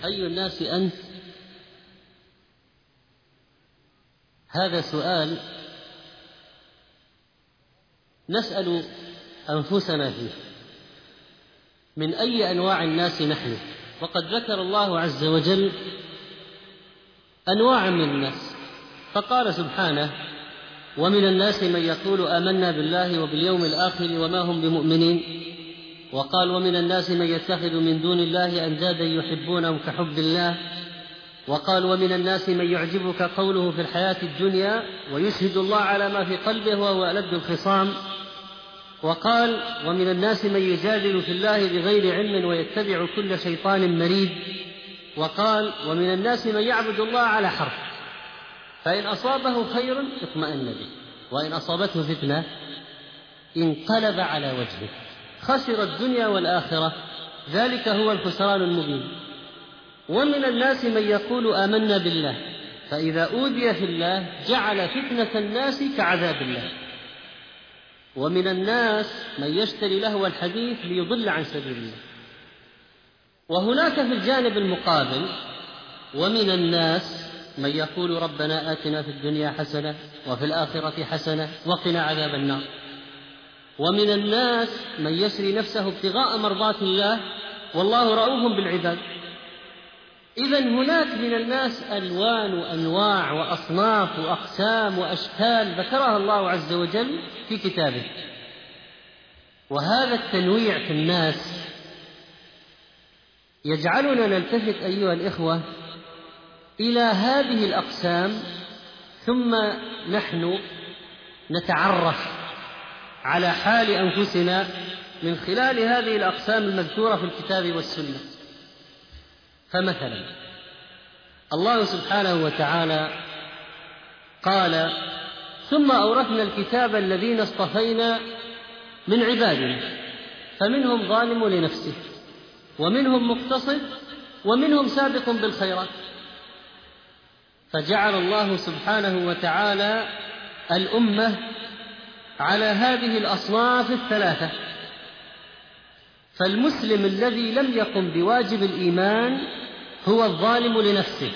أي الناس أنت؟ هذا سؤال نسأل أنفسنا فيه، من أي أنواع الناس نحن؟ وقد ذكر الله عز وجل أنواع من الناس، فقال سبحانه: ومن الناس من يقول آمنا بالله وباليوم الآخر وما هم بمؤمنين. وقال: ومن الناس من يتخذ من دون الله أندادا يحبونهم كحب الله. وقال: ومن الناس من يعجبك قوله في الحياة الدنيا ويشهد الله على ما في قلبه وهو ألد الخصام. وقال: ومن الناس من يجادل في الله بغير علم ويتبع كل شيطان مريد. وقال: ومن الناس من يعبد الله على حرف، فإن أصابه خير اطمأن به، وإن أصابته فتنة انقلب على وجهه، خسر الدنيا والآخرة، ذلك هو الخسران المبين. ومن الناس من يقول آمنا بالله فإذا أوذي في الله جعل فتنة الناس كعذاب الله. ومن الناس من يشتري لهو الحديث ليضل عن سبيل الله. وهناك في الجانب المقابل: ومن الناس من يقول ربنا آتنا في الدنيا حسنة وفي الآخرة حسنة وقنا عذاب النار. ومن الناس من يسري نفسه ابتغاء مرضات الله والله رؤوف بالعباد. إذن هناك من الناس ألوان وأنواع وأصناف وأقسام وأشكال ذكرها الله عز وجل في كتابه. وهذا التنويع في الناس يجعلنا نلتفت أيها الإخوة إلى هذه الأقسام، ثم نحن نتعرف على حال أنفسنا من خلال هذه الأقسام المذكورة في الكتاب والسنة. فمثلا الله سبحانه وتعالى قال: ثم أورثنا الكتاب الذين اصطفينا من عبادنا فمنهم ظالم لنفسه ومنهم مقتصد ومنهم سابق بالخيرات. فجعل الله سبحانه وتعالى الأمة على هذه الأصناف الثلاثة. فالمسلم الذي لم يقم بواجب الإيمان هو الظالم لنفسه،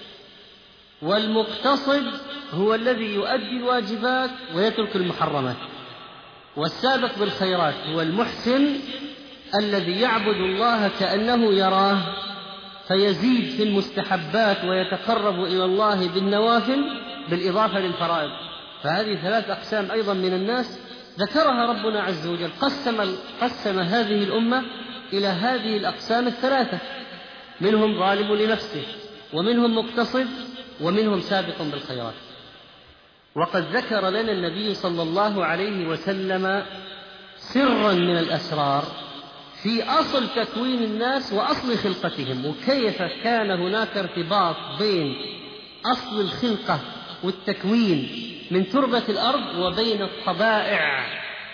والمقتصد هو الذي يؤدي الواجبات ويترك المحرمات، والسابق بالخيرات هو المحسن الذي يعبد الله كأنه يراه فيزيد في المستحبات ويتقرب إلى الله بالنوافل بالإضافة للفرائض. فهذه ثلاث أقسام أيضا من الناس ذكرها ربنا عز وجل، قسم هذه الأمة إلى هذه الأقسام الثلاثة: منهم ظالم لنفسه ومنهم مقتصد ومنهم سابق بالخيرات. وقد ذكر لنا النبي صلى الله عليه وسلم سرا من الأسرار في أصل تكوين الناس وأصل خلقتهم، وكيف كان هناك ارتباط بين أصل الخلقة والتكوين من تربة الأرض وبين الطبائع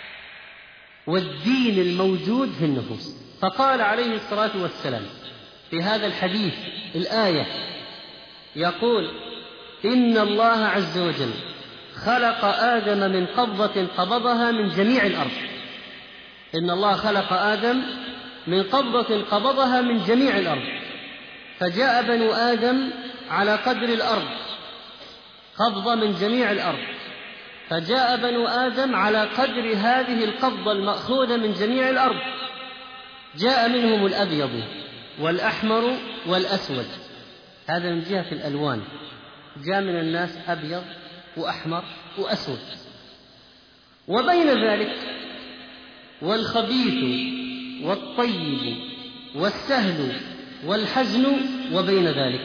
والدين الموجود في النفوس. فقال عليه الصلاة والسلام في هذا الحديث الآية، يقول: إن الله عز وجل خلق آدم من قبضة قبضها من جميع الأرض. إن الله خلق آدم من قبضة قبضها من جميع الأرض، فجاء بنو آدم على قدر الأرض، قبضة من جميع الأرض، فجاء بنو آدم على قدر هذه القبضة المأخوذة من جميع الأرض. جاء منهم الأبيض والأحمر والأسود، هذا من جهة الألوان، جاء من الناس أبيض وأحمر وأسود. وبين ذلك والخبيث والطيب والسهل والحزن وبين ذلك.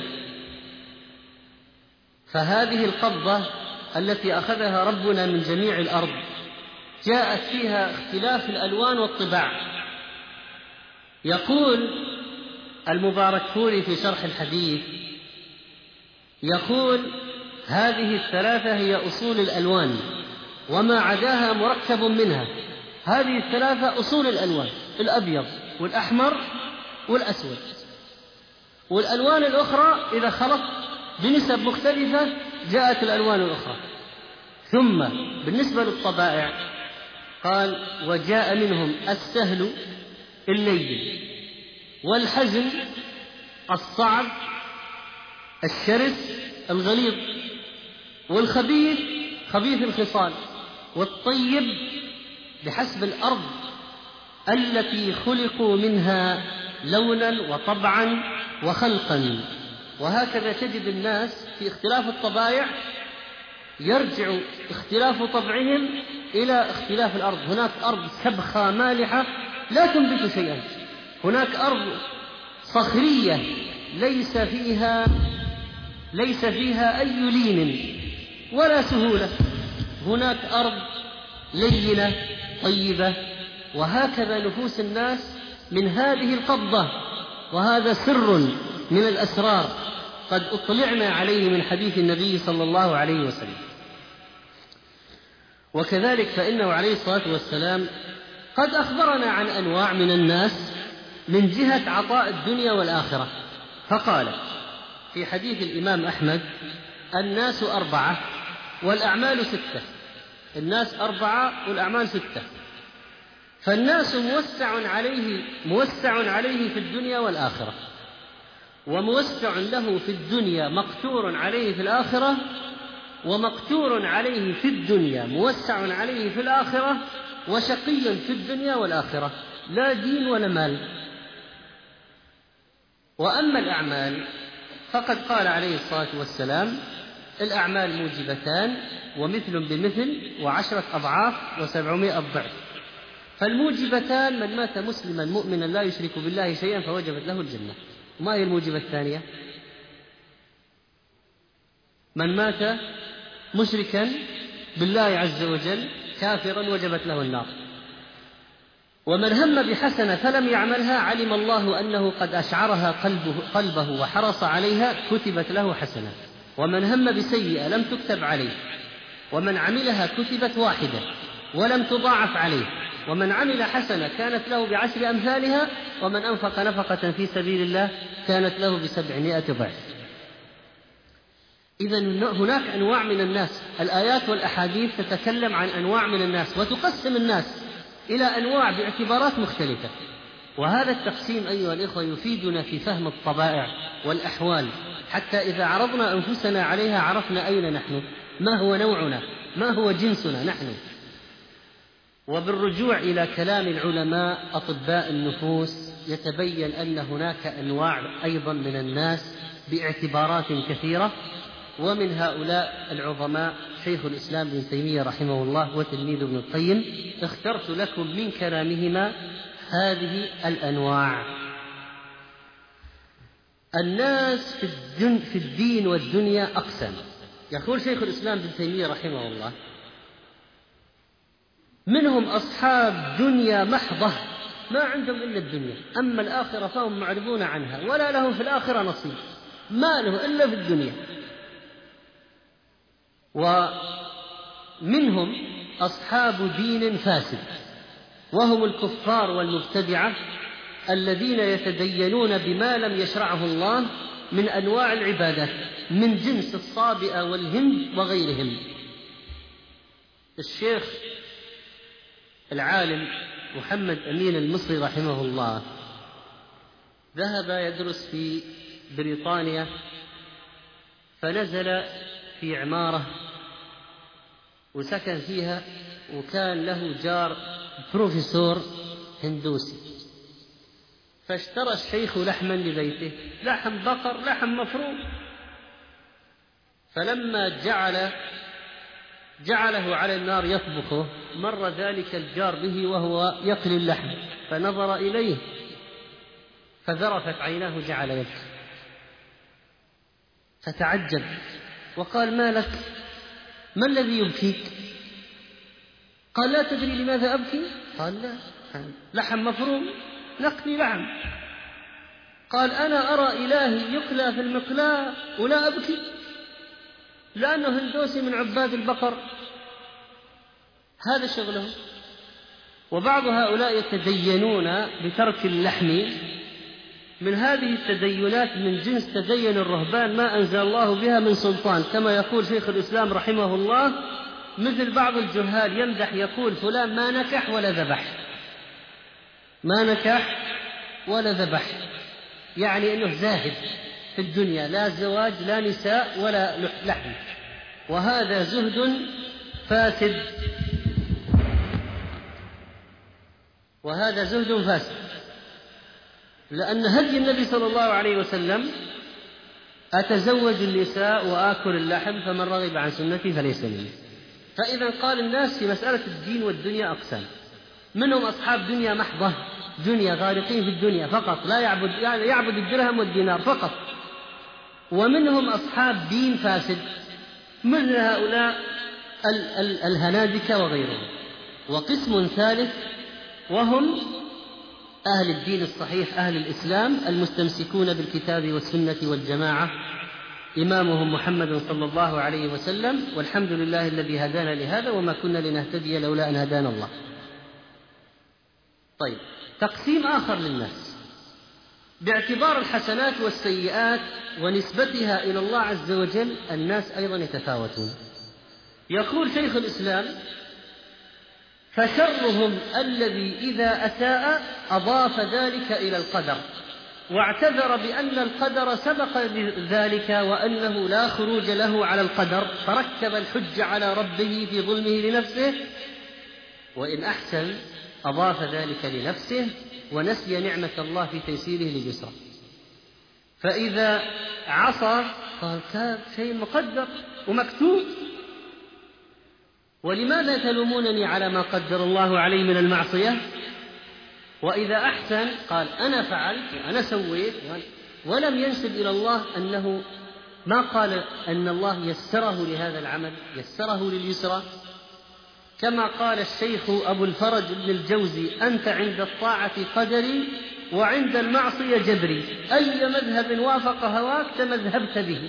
فهذه القبضة التي أخذها ربنا من جميع الأرض جاءت فيها اختلاف الألوان والطباع. يقول المباركفوري في شرح الحديث، يقول: هذه الثلاثة هي أصول الألوان وما عداها مركب منها. هذه الثلاثة أصول الألوان: الأبيض والأحمر والأسود. والألوان الأخرى إذا خلط بنسب مختلفة جاءت الألوان الأخرى. ثم بالنسبة للطبائع قال: وجاء منهم السهل اللين والحزن الصعب الشرس الغليظ، والخبيث خبيث الخصال، والطيب بحسب الأرض التي خلقوا منها لونا وطبعا وخلقا. وهكذا تجد الناس في اختلاف الطبائع يرجع اختلاف طبعهم إلى اختلاف الأرض. هناك أرض سبخة مالحة لا تنبت شيئا، هناك أرض صخرية ليس فيها أي لين ولا سهولة، هناك أرض لينة طيبة. وهكذا نفوس الناس من هذه القبضة، وهذا سر من الأسرار قد أطلعنا عليه من حديث النبي صلى الله عليه وسلم. وكذلك فإنه عليه الصلاة والسلام قد أخبرنا عن أنواع من الناس من جهة عطاء الدنيا والآخرة، فقال في حديث الإمام أحمد: الناس 4 والأعمال 6. الناس 4 والأعمال 6. فالناس موسع عليه في الدنيا والآخرة، وموسع له في الدنيا مقتور عليه في الآخرة، ومقتور عليه في الدنيا موسع عليه في الآخرة، وشقي في الدنيا والآخرة، لا دين ولا مال. وأما الأعمال فقد قال عليه الصلاة والسلام: الأعمال موجبتان، ومثل بمثل، و10 أضعاف، و700 ضعف. فالموجبتان: من مات مسلما مؤمنا لا يشرك بالله شيئا فوجبت له الجنة. ما هي الموجبة الثانية؟ من مات مشركا بالله عز وجل كافرا وجبت له النار. ومن هم بحسنة فلم يعملها علم الله أنه قد أشعرها قلبه وحرص عليها كتبت له حسنة. ومن هم بسيئة لم تكتب عليه، ومن عملها كتبت واحدة ولم تضاعف عليه. ومن عمل حسنة كانت له ب10 أمثالها، ومن أنفق نفقة في سبيل الله كانت له ب700 ضعف. إذن هناك أنواع من الناس. الآيات والأحاديث تتكلم عن أنواع من الناس وتقسم الناس إلى أنواع باعتبارات مختلفة. وهذا التقسيم أيها الإخوة يفيدنا في فهم الطبائع والأحوال، حتى إذا عرضنا أنفسنا عليها عرفنا أين نحن، ما هو نوعنا، ما هو جنسنا نحن. وبالرجوع إلى كلام العلماء أطباء النفوس يتبين أن هناك أنواع أيضا من الناس باعتبارات كثيرة. ومن هؤلاء العظماء شيخ الإسلام ابن تيمية رحمه الله وتلميذ ابن القيم. اخترت لكم من كلامهما هذه الأنواع. الناس في الدين والدنيا أقسام. يقول شيخ الإسلام ابن تيمية رحمه الله: منهم أصحاب دنيا محضة ما عندهم إلا الدنيا، أما الآخرة فهم معرضون عنها ولا لهم في الآخرة نصيب، ما له إلا في الدنيا. ومنهم أصحاب دين فاسد، وهم الكفار والمبتدعة الذين يتدينون بما لم يشرعه الله من أنواع العبادات من جنس الصابئة والهند وغيرهم. الشيخ العالم محمد أمين المصري رحمه الله ذهب يدرس في بريطانيا، فنزل في عمارة وسكن فيها، وكان له جار بروفيسور هندوسي. فاشترى الشيخ لحما لبيته، لحم بقر، لحم مفروم. فلما جعله على النار يطبخه، مر ذلك الجار به وهو يقلي اللحم، فنظر إليه فذرفت عيناه، جعل يبكي، فتعجب وقال: ما لك؟ ما الذي يبكيك؟ قال: لا تدري لماذا أبكي؟ قال: لا، لحم مفروم، نقلي لحم. قال: أنا أرى إلهي يقلى في المقلاة ولا أبكي، لأنه هندوسي من عباد البقر، هذا شغله. وبعض هؤلاء يتدينون بترك اللحم، من هذه التدينات من جنس تدين الرهبان ما أنزل الله بها من سلطان، كما يقول شيخ الإسلام رحمه الله: مثل بعض الجهال يمدح يقول: فلان ما نكح ولا ذبح، ما نكح ولا ذبح. يعني أنه زاهد في الدنيا، لا زواج لا نساء ولا لحم، وهذا زهد فاسد، وهذا زهد فاسد، لأن هدي النبي صلى الله عليه وسلم أتزوج النساء وآكل اللحم فمن رغب عن سنتي فليس مني. فإذا قال الناس في مسألة الدين والدنيا أقسام، منهم أصحاب دنيا محضة، دنيا غارقين في الدنيا فقط، لا يعبد الدرهم والدينار فقط، ومنهم أصحاب دين فاسد مثل هؤلاء الهنادكة وغيرهم. وقسم ثالث وهم أهل الدين الصحيح، أهل الإسلام المستمسكون بالكتاب والسنة والجماعة، إمامهم محمد صلى الله عليه وسلم، والحمد لله الذي هدانا لهذا وما كنا لنهتدي لولا أن هدانا الله. طيب، تقسيم آخر للناس باعتبار الحسنات والسيئات ونسبتها إلى الله عز وجل، الناس أيضا يتفاوتون. يقول شيخ الإسلام: فشرهم الذي إذا أساء أضاف ذلك إلى القدر، واعتذر بأن القدر سبق ذلك وأنه لا خروج له على القدر، فركب الحج على ربه في ظلمه لنفسه، وإن أحسن أضاف ذلك لنفسه ونسي نعمة الله في تيسيره لليسرى. فإذا عصى قال كان شيء مقدر ومكتوب، ولماذا تلومونني على ما قدر الله علي من المعصية؟ وإذا أحسن قال أنا فعلت وأنا سويت، ولم ينسب إلى الله أنه ما قال أن الله يسره لهذا العمل، يسره لليسرى، كما قال الشيخ أبو الفرج بن الجوزي: أنت عند الطاعة قدري وعند المعصية جبري، أي مذهب وافق هواك تمذهبت به.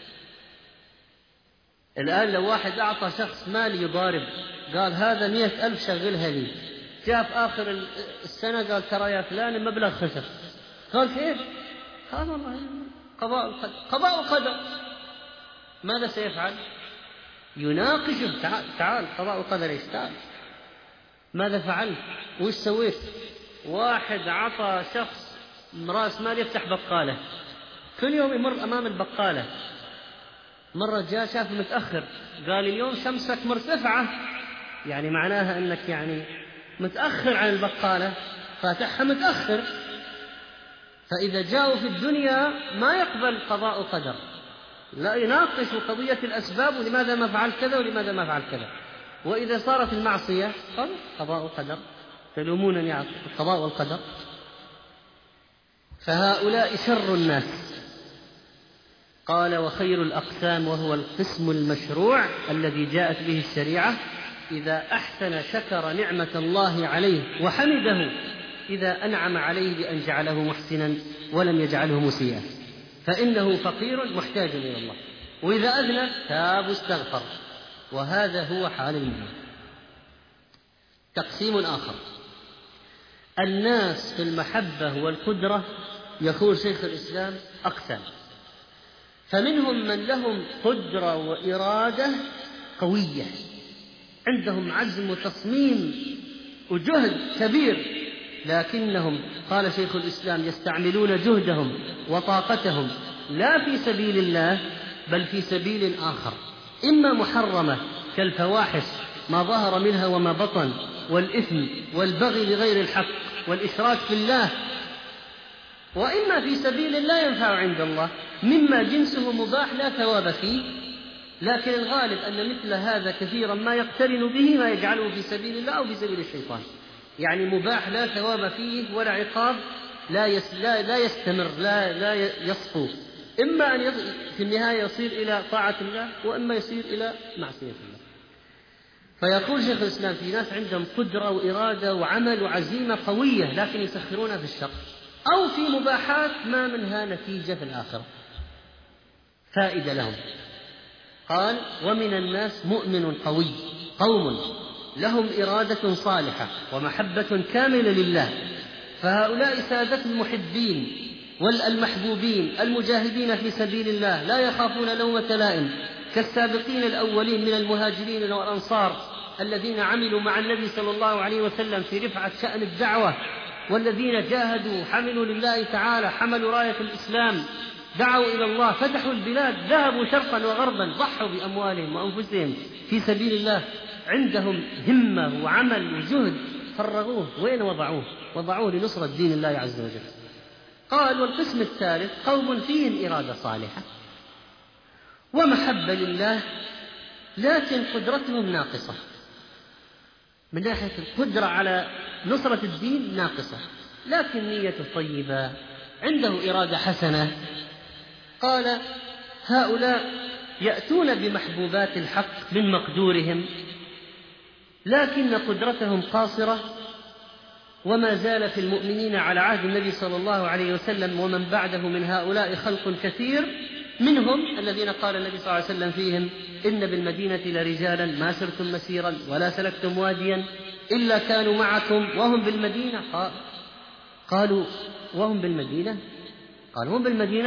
الآن لو واحد أعطى شخص مال يضارب، قال هذا 100,000 شغلها لي، جاء في آخر السنة قال ترى يا فلان المبلغ خسر، قال كيف؟ قال والله قضاء وقدر. ماذا سيفعل؟ يناقشه: تعال قضاء وقدر ايش؟ تعال ماذا فعلت؟ وش سويت؟ واحد عطى شخص راس مال يفتح بقالة، كل يوم يمر أمام البقالة، مرة جاء شاف متأخر، قال اليوم شمسك مرتفعة، يعني معناها أنك يعني متأخر عن البقالة، فاتحها متأخر. فإذا جاءوا في الدنيا ما يقبل قضاء وقدر، لا يناقش قضية الأسباب، ولماذا ما فعل كذا ولماذا ما فعل كذا. وإذا صارت المعصية قال قضاء وقدر، تلومونني على القضاء والقدر. فهؤلاء شر الناس. قال: وخير الأقسام وهو القسم المشروع الذي جاءت به الشريعة: إذا أحسن شكر نعمة الله عليه وحمده إذا أنعم عليه بأن جعله محسنا ولم يجعله مسيئا، فإنه فقير محتاج إلى الله، وإذا أذنب تاب واستغفر، وهذا هو حال المؤمن. تقسيم آخر: الناس في المحبة والقدرة، يقول شيخ الإسلام أقسام، فمنهم من لهم قدرة وإرادة قوية، عندهم عزم وتصميم وجهد كبير، لكنهم قال شيخ الإسلام يستعملون جهدهم وطاقتهم لا في سبيل الله بل في سبيل آخر، إما محرمة كالفواحش ما ظهر منها وما بطن، والإثم والبغي لغير الحق والإشراك في الله، وإما في سبيل لا ينفع عند الله مما جنسه مباح لا ثواب فيه، لكن الغالب أن مثل هذا كثيرا ما يقترن به ما يجعله في سبيل الله أو في سبيل الشيطان، يعني مباح لا ثواب فيه ولا عقاب، لا يستمر، لا يصفو، إما أن في النهاية يصير إلى طاعة الله وإما يصير إلى معصية الله. فيقول شيخ الإسلام في ناس عندهم قدرة وإرادة وعمل وعزيمة قوية لكن يسخرونها في الشر أو في مباحات ما منها نتيجة في الآخرة فائدة لهم. قال: ومن الناس مؤمن قوي، قوم لهم إرادة صالحة ومحبة كاملة لله، فهؤلاء سادة المحبين والمحبوبين المجاهدين في سبيل الله، لا يخافون لومة لائم، كالسابقين الأولين من المهاجرين والأنصار الذين عملوا مع النبي صلى الله عليه وسلم في رفعة شأن الدعوة والذين جاهدوا حملوا لله تعالى، حملوا راية الإسلام، دعوا إلى الله، فتحوا البلاد، ذهبوا شرقا وغربا، ضحوا بأموالهم وأنفسهم في سبيل الله، عندهم همة وعمل وجهد، فرغوه وين وضعوه؟ وضعوه لنصرة دين الله عز وجل. قال: والقسم الثالث قوم فيهم إرادة صالحة ومحبة لله لكن قدرتهم ناقصة، من ناحية القدرة على نصرة الدين ناقصة، لكن نيته طيبة، عنده إرادة حسنة. قال: هؤلاء يأتون بمحبوبات الحق من مقدورهم لكن قدرتهم قاصرة، وما زال في المؤمنين على عهد النبي صلى الله عليه وسلم ومن بعده من هؤلاء خلق كثير، منهم الذين قال النبي صلى الله عليه وسلم فيهم: إن بالمدينة لرجالا ما سرتم مسيرا ولا سلكتم واديا إلا كانوا معكم وهم بالمدينة. قالوا: وهم بالمدينة؟ قالوا: هم بالمدينة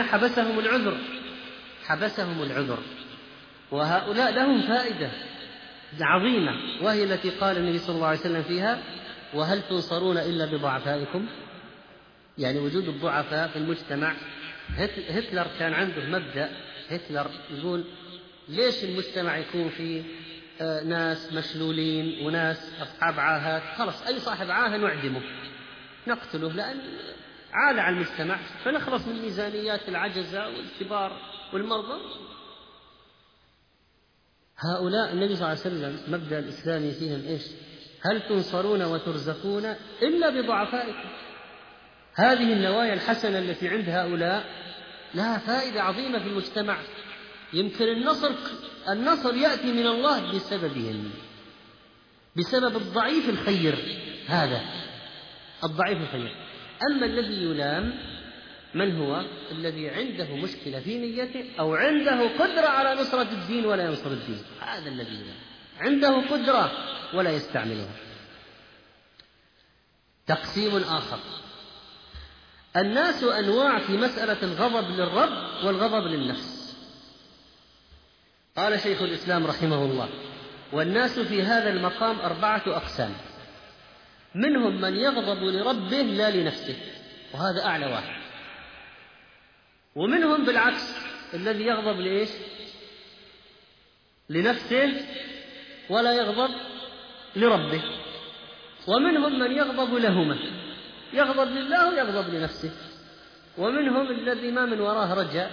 حبسهم العذر. وهؤلاء لهم فائدة عظيمة، وهي التي قال النبي صلى الله عليه وسلم فيها: وهل تنصرون إلا بضعفائكم؟ يعني وجود الضعفاء في المجتمع. هتلر كان عنده مبدأ، هتلر يقول: ليش المجتمع يكون فيه ناس مشلولين وناس أصحاب عاهات؟ خلص أي صاحب عاهة نعدمه نقتله، لأن عال على المجتمع، فنخلص من ميزانيات العجزة والكبار والمرضى. هؤلاء النبي صلى الله عليه وسلم مبدأ الإسلامي فيهم إيش؟ هل تنصرون وترزقون إلا بضعفائكم. هذه النوايا الحسنة التي عند هؤلاء لها فائدة عظيمة في المجتمع. يمكن النصر يأتي من الله بسببهم، بسبب الضعيف الخير، هذا الضعيف الخير. أما الذي يلام من هو؟ الذي عنده مشكلة في نيته أو عنده قدرة على نصرة الدين ولا ينصر الدين، هذا الذي يلام، عنده قدرة ولا يستعملها. تقسيم آخر: الناس أنواع في مسألة الغضب للرب والغضب للنفس. قال شيخ الإسلام رحمه الله: والناس في هذا المقام 4 أقسام، منهم من يغضب لربه لا لنفسه، وهذا أعلى واحد، ومنهم بالعكس الذي يغضب لإيش؟ لنفسه ولا يغضب لربه، ومنهم من يغضب لهما، يغضب لله ويغضب لنفسه، ومنهم الذي ما من وراه رجاء،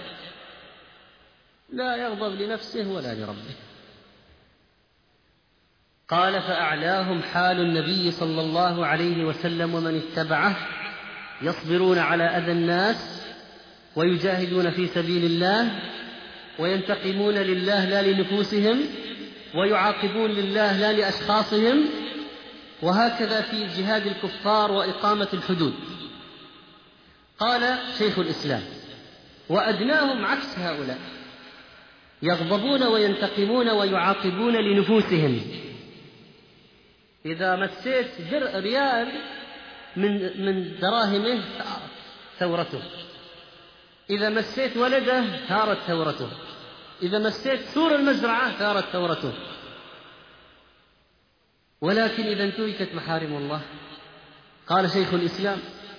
لا يغضب لنفسه ولا لربه. قال: فأعلاهم حال النبي صلى الله عليه وسلم ومن اتبعه، يصبرون على أذى الناس ويجاهدون في سبيل الله وينتقمون لله لا لنفوسهم ويعاقبون لله لا لأشخاصهم، وهكذا في جهاد الكفار وإقامة الحدود. قال شيخ الإسلام: وأدناهم عكس هؤلاء، يغضبون وينتقمون ويعاقبون لنفوسهم. إذا مسيت ريال من دراهمه ثورته، إذا مسيت ولده ثارت ثورته، إذا مسيت سور المزرعة ثارت ثورته. ولكن إذا انتهكت محارم الله، قال شيخ الإسلام: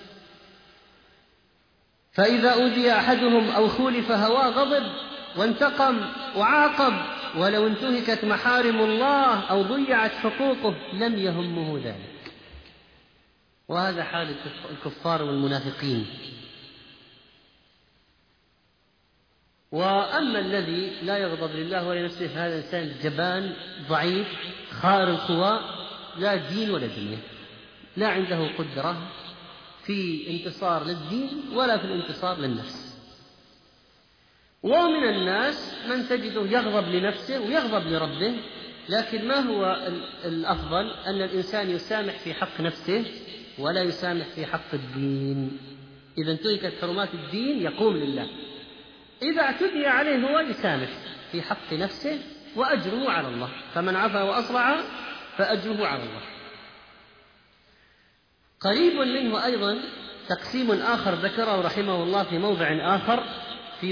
فإذا أوذي أحدهم أو خولف هواه غضب وانتقم وعاقب، ولو انتهكت محارم الله أو ضيعت حقوقه لم يهمه ذلك. وهذا حال الكفار والمنافقين. وأما الذي لا يغضب لله ولا نفسه، هذا إنسان جبان ضعيف خار القوى، لا دين ولا دنيا، لا عنده قدرة في انتصار للدين ولا في الانتصار للنفس. ومن الناس من تجده يغضب لنفسه ويغضب لربه، لكن ما هو الأفضل؟ أن الإنسان يسامح في حق نفسه ولا يسامح في حق الدين. إذا انتهكت حرمات الدين يقوم لله، إذا اعتدي عليه هو يسامح في حق نفسه وأجره على الله، فمن عفا وأصلح فأجره على الله. قريب منه أيضا تقسيم آخر ذكره رحمه الله في موضع آخر في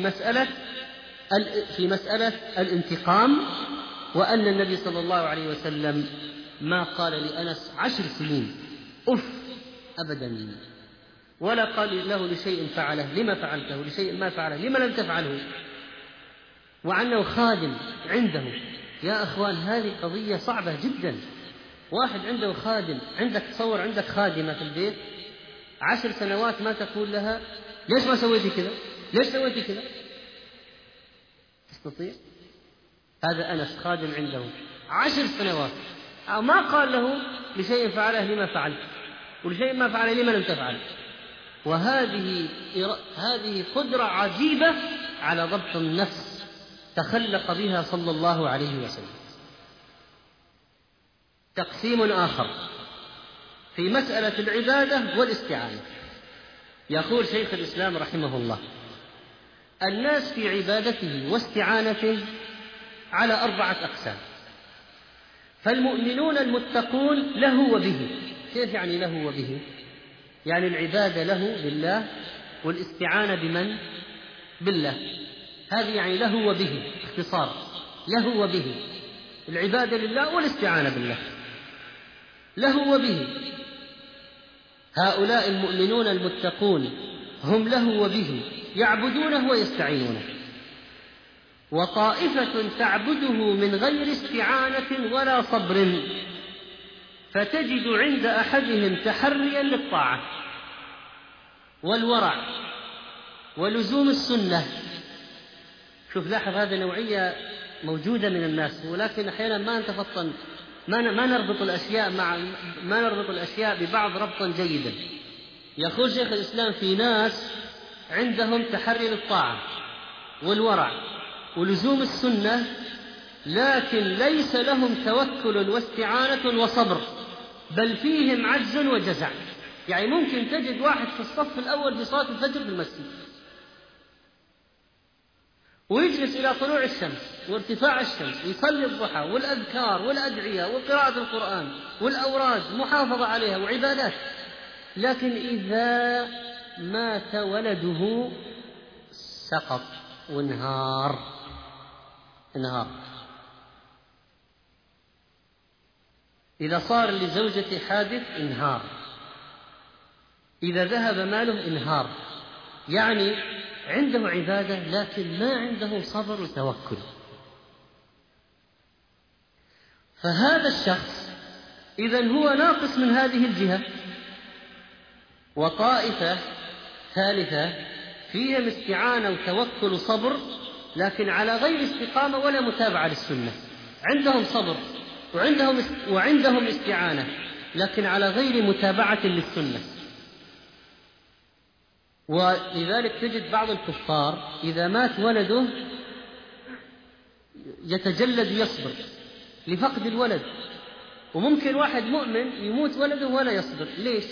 مسألة الانتقام، وأن النبي صلى الله عليه وسلم ما قال لأنس 10 سنين أف أبدا، ولا قال له لشيء فعله لما فعلته، لشيء ما فعله لما لم تفعله، وعنه خادم عنده. يا أخوان هذه قضية صعبة جدا. واحد عنده خادم، عندك تصور عندك خادمة في البيت 10 سنوات ما تقول لها ليش ما سويتي كذا، ليش سويتي كذا؟ تستطيع؟ هذا أنس خادم عنده 10 سنوات ما قال له لشيء فعله لما فعلت، ولشيء ما فعله لما لم تفعل. هذه قدرة عجيبة على ضبط النفس تخلق بها صلى الله عليه وسلم. تقسيم آخر في مسألة العبادة والاستعانة. يقول شيخ الإسلام رحمه الله: الناس في عبادته واستعانته على 4 أقسام. فالمؤمنون المتقون له وبه. كيف يعني له وبه؟ يعني العبادة له لله، والاستعانة بمن؟ بالله. هذه يعني له وبه، اختصار له وبه، العبادة لله والاستعانة بالله، له وبه. هؤلاء المؤمنون المتقون هم له وبه يعبدونه ويستعينونه. وطائفة تعبده من غير استعانة ولا صبر، فتجد عند أحدهم تحريا للطاعة والورع ولزوم السنة. شوف لاحظ هذه نوعية موجودة من الناس، ولكن أحيانا ما نتفطن، ما نربط الأشياء ببعض ربطا جيدا. يقول شيخ الإسلام: في ناس عندهم تحري للطاعة والورع ولزوم السنة، لكن ليس لهم توكل واستعانة وصبر، بل فيهم عجز وجزع. يعني ممكن تجد واحد في الصف الأول في صلاة الفجر في المسجد، ويجلس إلى طلوع الشمس وارتفاع الشمس، ويصلي الضحى والأذكار والأدعية وقراءة القرآن والأوراد محافظة عليها وعبادات، لكن إذا مات ولده سقط وانهار. إذا صار لزوجته حادث انهار، إذا ذهب ماله انهار. يعني عنده عبادة لكن ما عنده صبر وتوكل. فهذا الشخص إذن هو ناقص من هذه الجهة. وطائفة ثالثة فيهم استعانة وتوكل وصبر، لكن على غير استقامة ولا متابعة للسنة. عندهم صبر وعندهم استعانة، لكن على غير متابعة للسنة. ولذلك تجد بعض الكفار إذا مات ولده يتجلد ويصبر لفقد الولد، وممكن واحد مؤمن يموت ولده ولا يصبر. ليش؟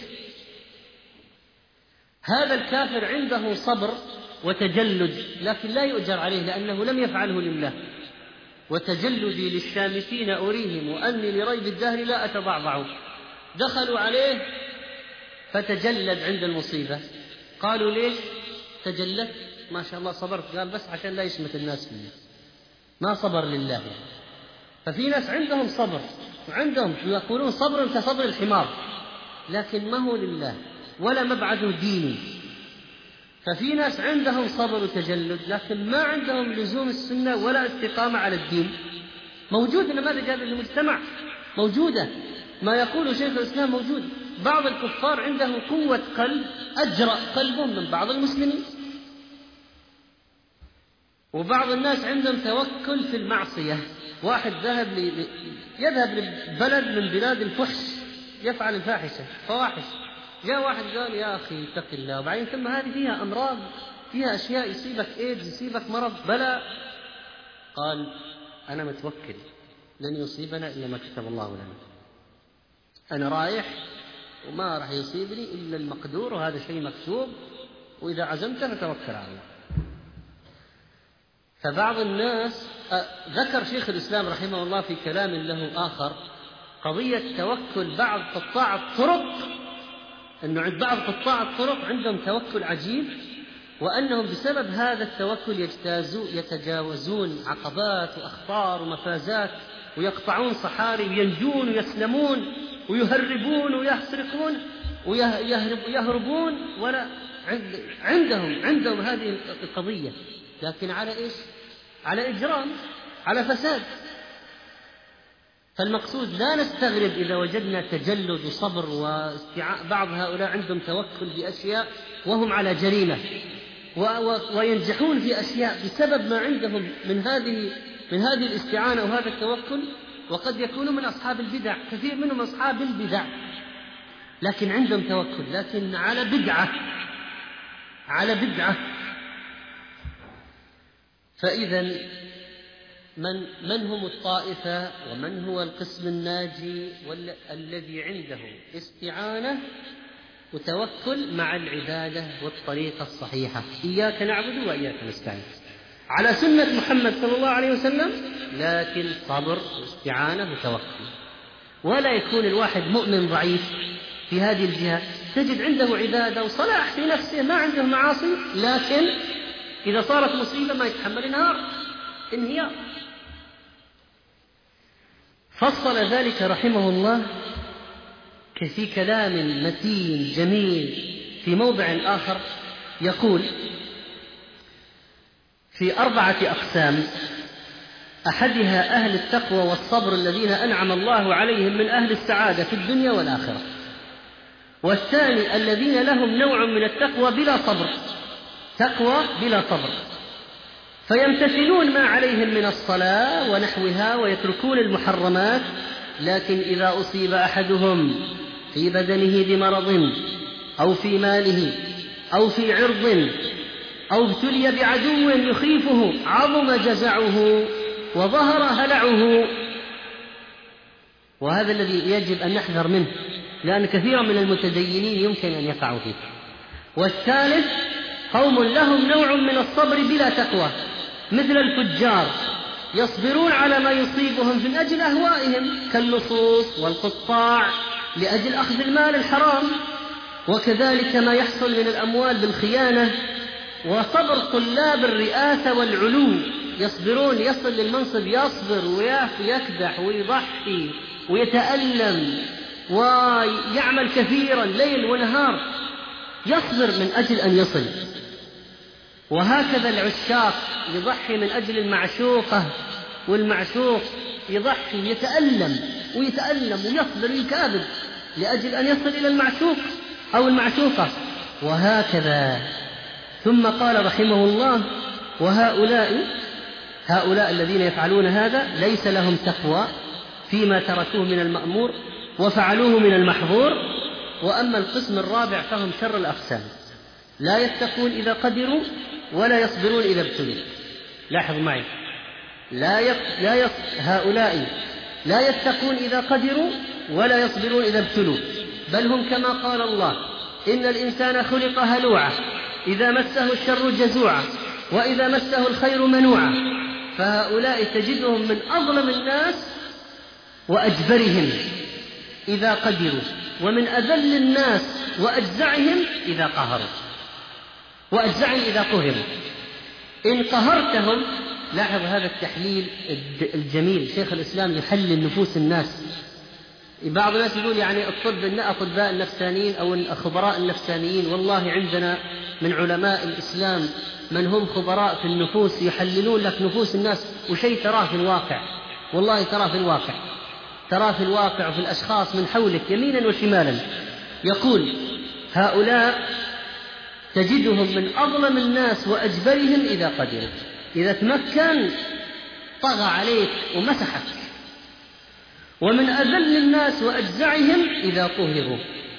هذا الكافر عنده صبر وتجلد، لكن لا يؤجر عليه لأنه لم يفعله لله. وتجلدي للشامتين أريهم وأني لريب الدهر لا أتضعضع. دخلوا عليه فتجلد عند المصيبة. قالوا: ليش تجلد؟ ما شاء الله صبرت. قال: بس عشان لا يشمت الناس فيه، ما صبر لله. ففي ناس عندهم صبر، وعندهم يقولون صبر كصبر الحمار، لكن ما هو لله ولا مبعده ديني. ففي ناس عندهم صبر وتجلد، لكن ما عندهم لزوم السنة ولا استقامة على الدين. موجود نماذج هذا المجتمع، موجودة. ما يقول شيخ الإسلام موجود. بعض الكفار عنده قوة قلب أجرأ قلبهم من بعض المسلمين، وبعض الناس عندهم توكل في المعصية. واحد يذهب لبلد من بلاد الفحش يفعل الفاحشة فواحش، جاء واحد قال: يا أخي اتق الله. وبعدين ثم هذه فيها أمراض، فيها أشياء، يصيبك إيدز، يصيبك مرض، بلى. قال: أنا متوكل، لن يصيبنا إلا ما كتب الله لنا. أنا رايح وما راح يصيبني إلا المقدور، وهذا شيء مكتوب، وإذا عزمت فتوكل على الله. فبعض الناس ذكر شيخ الإسلام رحمه الله في كلام له آخر قضية توكل بعض قطاع الطرق، أنه عند بعض قطاع الطرق عندهم توكل عجيب، وأنهم بسبب هذا التوكل يتجاوزون عقبات وأخطار ومفازات، ويقطعون صحاري، وينجون ويسلمون ويهربون ويسرقون، ويهربون، ولا عندهم هذه القضية، لكن على إيش؟ على إجرام، على فساد. فالمقصود لا نستغرب إذا وجدنا تجلد وصبر واستيعاب. بعض هؤلاء عندهم توكل بأشياء وهم على جريمة، وينجحون في أشياء بسبب ما عندهم من هذه الاستعانة وهذا التوكل، وقد يكونوا من أصحاب البدع، كثير منهم أصحاب البدع لكن عندهم توكل، لكن على بدعة. فإذا من هم الطائفة ومن هو القسم الناجي؟ الذي عنده استعانة وتوكل مع العبادة والطريقة الصحيحة، إياك نعبد وإياك نستعين، على سنة محمد صلى الله عليه وسلم، لكن صبر واستعانة وتوكل. ولا يكون الواحد مؤمن ضعيف في هذه الجهة، تجد عنده عبادة وصلاح في نفسه، ما عنده معاصي، لكن إذا صارت مصيبة ما يتحمل انهيار. فصل ذلك رحمه الله في كلام متين جميل في موضع آخر، يقول في 4 أقسام: أحدها أهل التقوى والصبر الذين أنعم الله عليهم من أهل السعادة في الدنيا والآخرة. والثاني الذين لهم نوع من التقوى بلا صبر، تقوى بلا صبر، فيمتثلون ما عليهم من الصلاة ونحوها ويتركون المحرمات، لكن إذا أصيب أحدهم في بدنه بمرض أو في ماله أو في عرض أو ابتلي بعدو يخيفه عظم جزعه وظهر هلعه. وهذا الذي يجب أن نحذر منه، لأن كثيرا من المتدينين يمكن أن يقعوا فيه. والثالث قوم لهم نوع من الصبر بلا تقوى، مثل الفجار يصبرون على ما يصيبهم من أجل أهوائهم كاللصوص والقطاع لأجل أخذ المال الحرام، وكذلك ما يحصل من الأموال بالخيانة. وصبر طلاب الرئاسة والعلو، يصبرون، يصل للمنصب يصبر ويكدح ويضحي ويتألم ويعمل كثيرا ليل ونهار، يصبر من أجل أن يصل. وهكذا العشاق يضحي من أجل المعشوقة، والمعشوق يضحي يتألم ويصبر ويكابد لأجل أن يصل إلى المعشوق أو المعشوقة، وهكذا. ثم قال رحمه الله: هؤلاء الذين يفعلون هذا ليس لهم تقوى فيما تركوه من المأمور وفعلوه من المحظور. وأما القسم الرابع فهم شر الأقسام، لا يتقون إذا قدروا ولا يصبرون إذا ابتلوا. لاحظ معي، هؤلاء لا يتقون إذا قدروا ولا يصبرون إذا ابتلوا، بل هم كما قال الله: إن الإنسان خلق هلوعا إذا مسه الشر جزوعا وإذا مسه الخير منوعا. فهؤلاء تجدهم من أظلم الناس وأجبرهم إذا قدروا، ومن أذل الناس وأجزعهم إذا قهروا، وأجزعهم إذا قهروا. إن قهرتهم، لاحظ هذا التحليل الجميل، شيخ الإسلام يحلل نفوس الناس. بعض الناس يقول يعني أطباء النفسانيين أو الخبراء النفسانيين، والله عندنا من علماء الإسلام من هم خبراء في النفوس يحللون لك نفوس الناس، وشيء تراه في الواقع، والله تراه في الواقع وفي الأشخاص من حولك يمينا وشمالا. يقول: هؤلاء تجدهم من أظلم الناس وأجبرهم إذا قدروا، إذا تمكن طغى عليك ومسحك، ومن أذل الناس وأجزعهم إذا قهروا،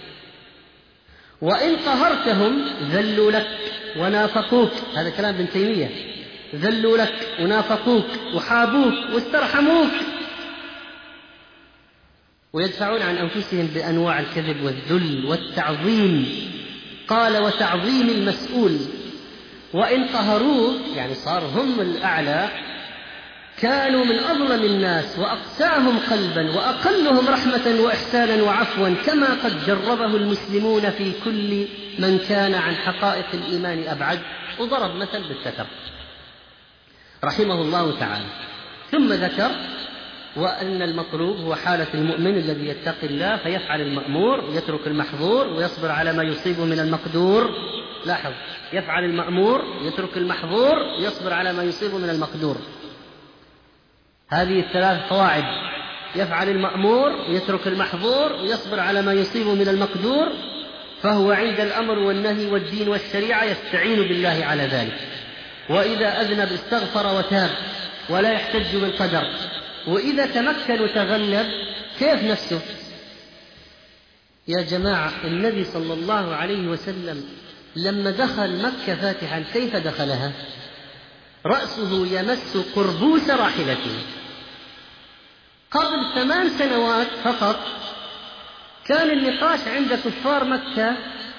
وإن قهرتهم ذلوا لك ونافقوك. هذا كلام ابن تيمية: ذلوا لك ونافقوك وحابوك واسترحموك، ويدفعون عن أنفسهم بأنواع الكذب والذل والتعظيم. قال: وتعظيم المسؤول. وإن قهروك، يعني صار هم الأعلى، كانوا من أظلم الناس وأقساهم قلبا وأقلهم رحمة وإحسانا وعفوا، كما قد جربه المسلمون في كل من كان عن حقائق الإيمان أبعد. وضرب مثل بالستر رحمه الله تعالى. ثم ذكر وأن المطلوب هو حالة المؤمن الذي يتقي الله فيفعل المأمور ويترك المحظور ويصبر على ما يصيبه من المقدور. لاحظ، يفعل المأمور يترك المحظور ويصبر على ما يصيبه من المقدور. هذه الثلاث قواعد: يفعل المأمور ويترك المحظور ويصبر على ما يصيبه من المقدور، فهو عند الأمر والنهي والدين والشريعة يستعين بالله على ذلك. وإذا أذنب استغفر وتاب ولا يحتج بالقدر. وإذا تمكن وتغلب كيف نفسه؟ يا جماعة، النبي صلى الله عليه وسلم لما دخل مكة فاتحا كيف دخلها؟ رأسه يمس قربوس راحلته. قبل 8 سنوات فقط كان النقاش عند كفار مكة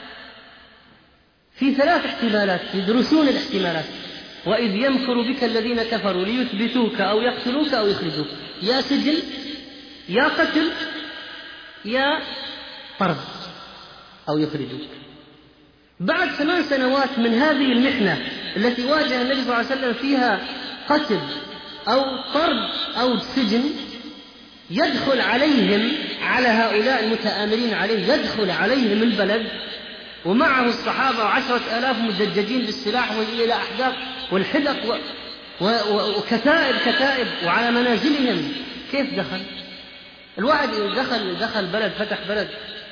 في 3 احتمالات، يدرسون الاحتمالات. وإذ يمكر بك الذين كفروا ليثبتوك أو يقتلوك أو يخرجوك، يا سجن يا قتل يا طرد أو يخرجوك. بعد 8 سنوات من هذه المحنة التي واجه النبي صلى الله عليه وسلم فيها قتل أو طرد أو سجن، يدخل عليهم، على هؤلاء المتآمرين عليه، يدخل عليهم البلد ومعه الصحابة 10,000 مدججين بالسلاح وإلى أحداث والحدق وكتائب وعلى منازلهم. كيف دخل؟ الواحد دخل بلد، فتح بلد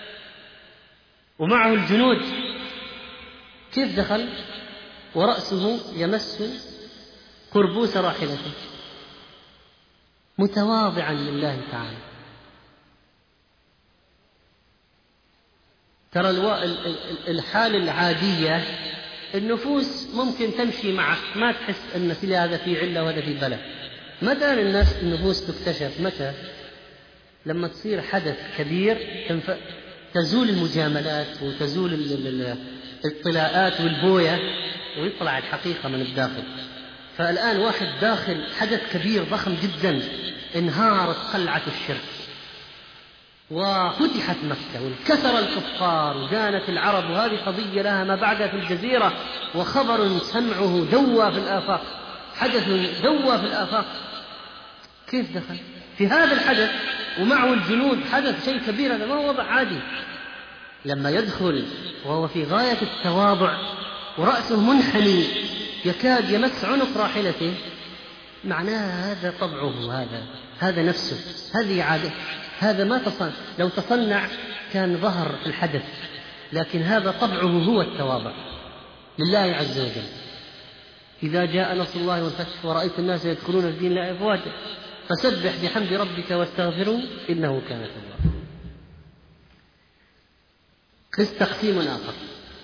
ومعه الجنود، كيف دخل ورأسه يمس قربوس راحلته متواضعا لله تعالى؟ ترى الحال العادية النفوس ممكن تمشي معك، ما تحس أن في هذا في علة وهذا في بلد. متى النفوس تكتشف؟ متى؟ لما تصير حدث كبير تزول المجاملات وتزول الاطلاءات والبوية ويطلع الحقيقة من الداخل. فالآن واحد داخل حدث كبير ضخم جدا، انهارت قلعة الشرك وفتحت مكة وانكسر الكفار وكانت العرب، وهذه قضية لها ما بعدها في الجزيرة، وخبر سمعه دوى في الآفاق، حدث دوى في الآفاق. كيف دخل في هذا الحدث ومعه الجنود؟ حدث شيء كبير، هذا ما هو وضع عادي. لما يدخل وهو في غاية التواضع ورأسه منحني يكاد يمس عنق راحلته، معناها هذا طبعه، هذا نفسه، هذه عادة. هذا ما لو تصنع كان ظهر في الحدث، لكن هذا طبعه هو التواضع لله عز وجل. إذا جاء نصر الله والفتح ورأيت الناس يدخلون الدين لا أفواجا فسبح بحمد ربك واستغفره إنه كان توابا. تقسيم آخر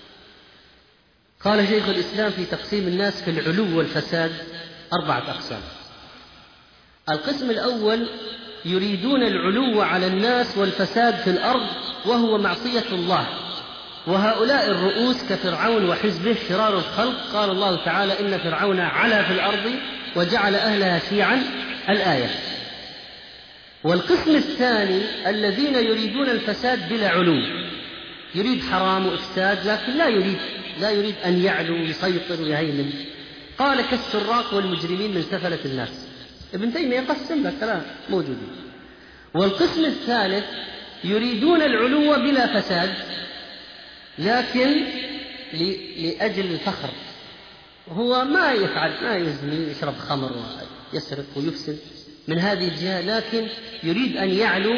قال شيخ الإسلام في تقسيم الناس في العلو والفساد 4 أقسام. القسم الأول يريدون العلو على الناس والفساد في الأرض وهو معصية الله، وهؤلاء الرؤوس كفرعون وحزبه شرار الخلق. قال الله تعالى: إن فرعون علا في الأرض وجعل أهلها شيعا، الآية. والقسم الثاني الذين يريدون الفساد بلا علو، يريد حرام وإفساد لكن لا يريد أن يعلو ويسيطر ويهيمن. قال: كالسراق والمجرمين من سفلة الناس. ابن تيمية يقسم لك 3 موجودين. والقسم الثالث يريدون العلو بلا فساد لكن لأجل الفخر، هو ما يفعل، ما يزني، يشرب خمر ويسرق ويفسد من هذه الجهة، لكن يريد أن يعلو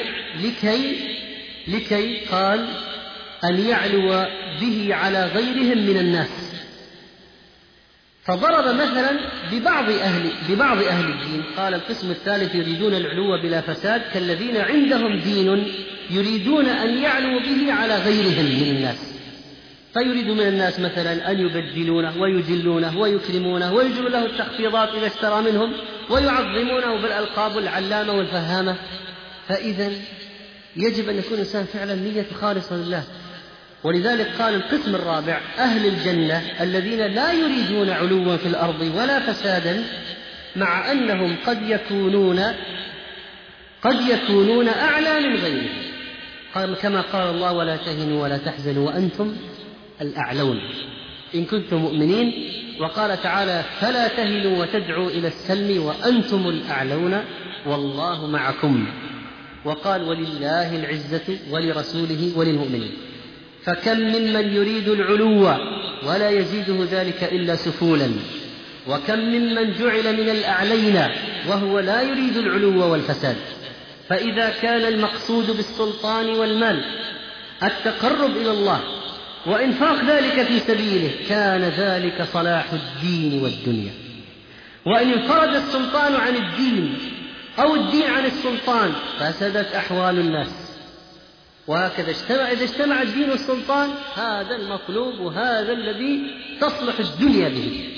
لكي قال أن يعلو به على غيرهم من الناس. فضرب مثلا ببعض أهل الدين، قال: القسم الثالث يريدون العلو بلا فساد كالذين عندهم دين يريدون أن يعلوا به على غيرهم من الناس، فيريد من الناس مثلا أن يبجلونه ويجلونه ويكرمونه ويجروا له التخفيضات إذا اشترى منهم ويعظمونه بالألقاب العلامة والفهامة. فإذا يجب أن يكون الإنسان فعلا نية خالصة لله. ولذلك قال القسم الرابع: أهل الجنة الذين لا يريدون علوا في الأرض ولا فسادا، مع أنهم قد يكونون أعلى من غيرهم. قال كما قال الله: ولا تهنوا ولا تحزنوا وأنتم الأعلون إن كنتم مؤمنين. وقال تعالى: فلا تهنوا وتدعوا إلى السلم وأنتم الأعلون والله معكم. وقال ولله العزة ولرسوله وللمؤمنين. فكم ممن يريد العلو ولا يزيده ذلك إلا سفولا، وكم ممن جعل من الأعلين وهو لا يريد العلو والفساد. فإذا كان المقصود بالسلطان والمال التقرب إلى الله وإنفاق ذلك في سبيله كان ذلك صلاح الدين والدنيا. وإن انفرد السلطان عن الدين أو الدين عن السلطان فسدت أحوال الناس. وهكذا إذا اجتمع الدين والسلطان هذا المطلوب وهذا الذي تصلح الدنيا به.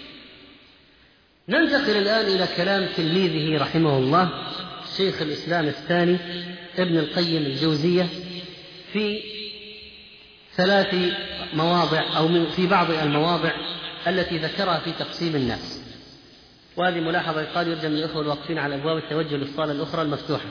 ننتقل الآن إلى كلام تلميذه رحمه الله شيخ الإسلام الثاني ابن القيم الجوزية في 3 مواضع أو في بعض المواضع التي ذكرها في تقسيم الناس. وهذه ملاحظة قال يرجى من الأخوة الواقفين على أبواب التوجه للصالة الأخرى المفتوحة.